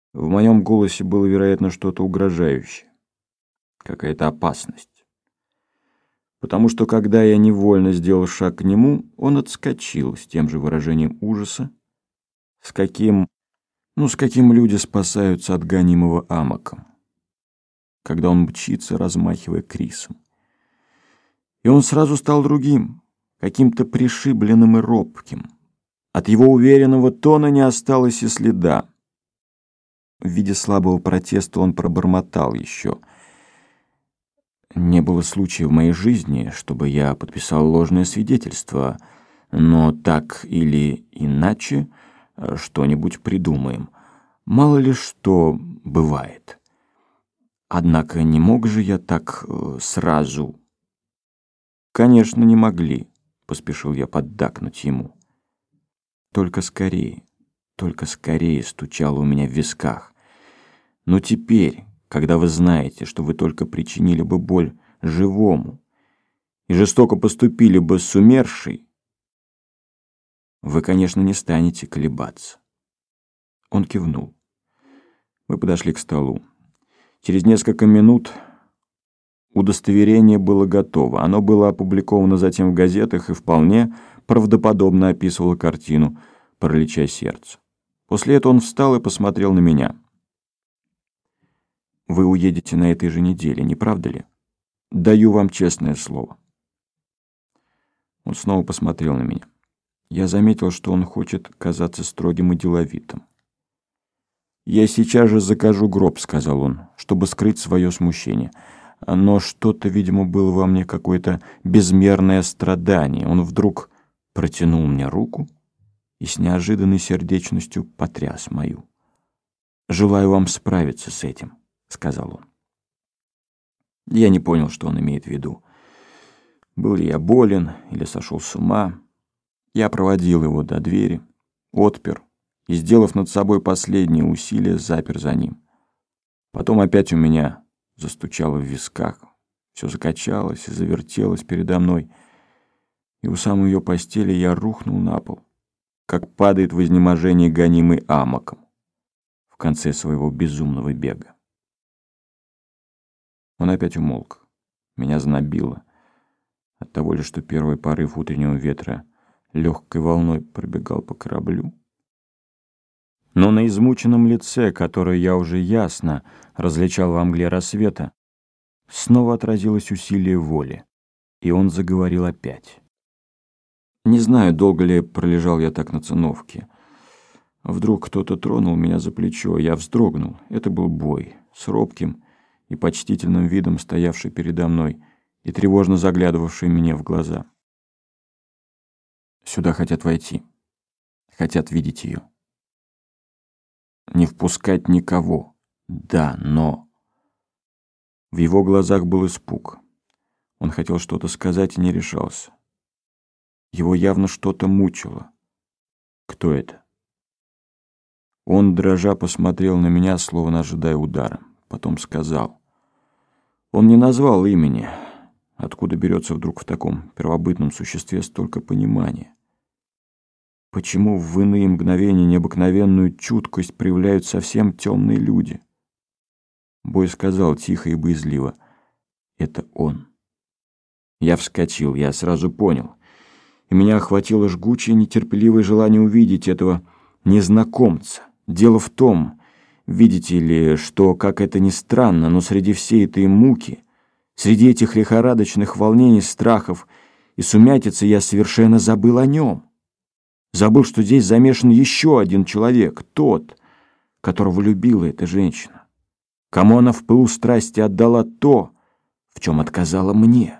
В моем голосе было, вероятно, что-то угрожающее, какая-то опасность. Потому что, когда я невольно сделал шаг к нему, он отскочил с тем же выражением ужаса, с каким люди спасаются от гонимого амоком, когда он мчится, размахивая крисом. И он сразу стал другим, каким-то пришибленным и робким. От его уверенного тона не осталось и следа. В виде слабого протеста он пробормотал еще: «Не было случая в моей жизни, чтобы я подписал ложное свидетельство, но так или иначе что-нибудь придумаем. Мало ли что бывает. Однако не мог же я так сразу...» «Конечно, не могли», — поспешил я поддакнуть ему. Только скорее стучало у меня в висках. Но теперь, когда вы знаете, что вы только причинили бы боль живому и жестоко поступили бы с умершей, вы, конечно, не станете колебаться. Он кивнул. Мы подошли к столу. Через несколько минут удостоверение было готово. Оно было опубликовано затем в газетах и вполне правдоподобно описывало картину паралича сердца. После этого он встал и посмотрел на меня. «Вы уедете на этой же неделе, не правда ли? Даю вам честное слово». Он снова посмотрел на меня. Я заметил, что он хочет казаться строгим и деловитым. «Я сейчас же закажу гроб», — сказал он, чтобы скрыть свое смущение. Но что-то, видимо, было во мне какое-то безмерное страдание. Он вдруг протянул мне руку и с неожиданной сердечностью потряс мою. «Желаю вам справиться с этим», — сказал он. Я не понял, что он имеет в виду. Был ли я болен или сошел с ума? Я проводил его до двери, отпер и, сделав над собой последние усилия, запер за ним. Потом опять у меня застучало в висках, все закачалось и завертелось передо мной, и у самой ее постели я рухнул на пол, как падает в изнеможении гонимый амоком в конце своего безумного бега. Он опять умолк. Меня знобило от того ли, что первый порыв утреннего ветра легкой волной пробегал по кораблю. Но на измученном лице, которое я уже ясно различал во мгле рассвета, снова отразилось усилие воли, и он заговорил опять. Не знаю, долго ли пролежал я так на циновке. Вдруг кто-то тронул меня за плечо, я вздрогнул. Это был Бой, с робким и почтительным видом стоявший передо мной и тревожно заглядывавший мне в глаза. «Сюда хотят войти, хотят видеть ее. Не впускать никого, да, но...» В его глазах был испуг. Он хотел что-то сказать и не решался. Его явно что-то мучило. Кто это? Он, дрожа, посмотрел на меня, словно ожидая удара. Потом сказал. Он не назвал имени. Откуда берется вдруг в таком первобытном существе столько понимания? Почему в иные мгновения необыкновенную чуткость проявляют совсем темные люди? Бой сказал тихо и боязливо. Это он. Я вскочил, я сразу понял. И меня охватило жгучее, нетерпеливое желание увидеть этого незнакомца. Дело в том, видите ли, что, как это ни странно, но среди всей этой муки, среди этих лихорадочных волнений, страхов и сумятицы я совершенно забыл о нем. Забыл, что здесь замешан еще один человек, тот, которого любила эта женщина, кому она в пылу страсти отдала то, в чем отказала мне.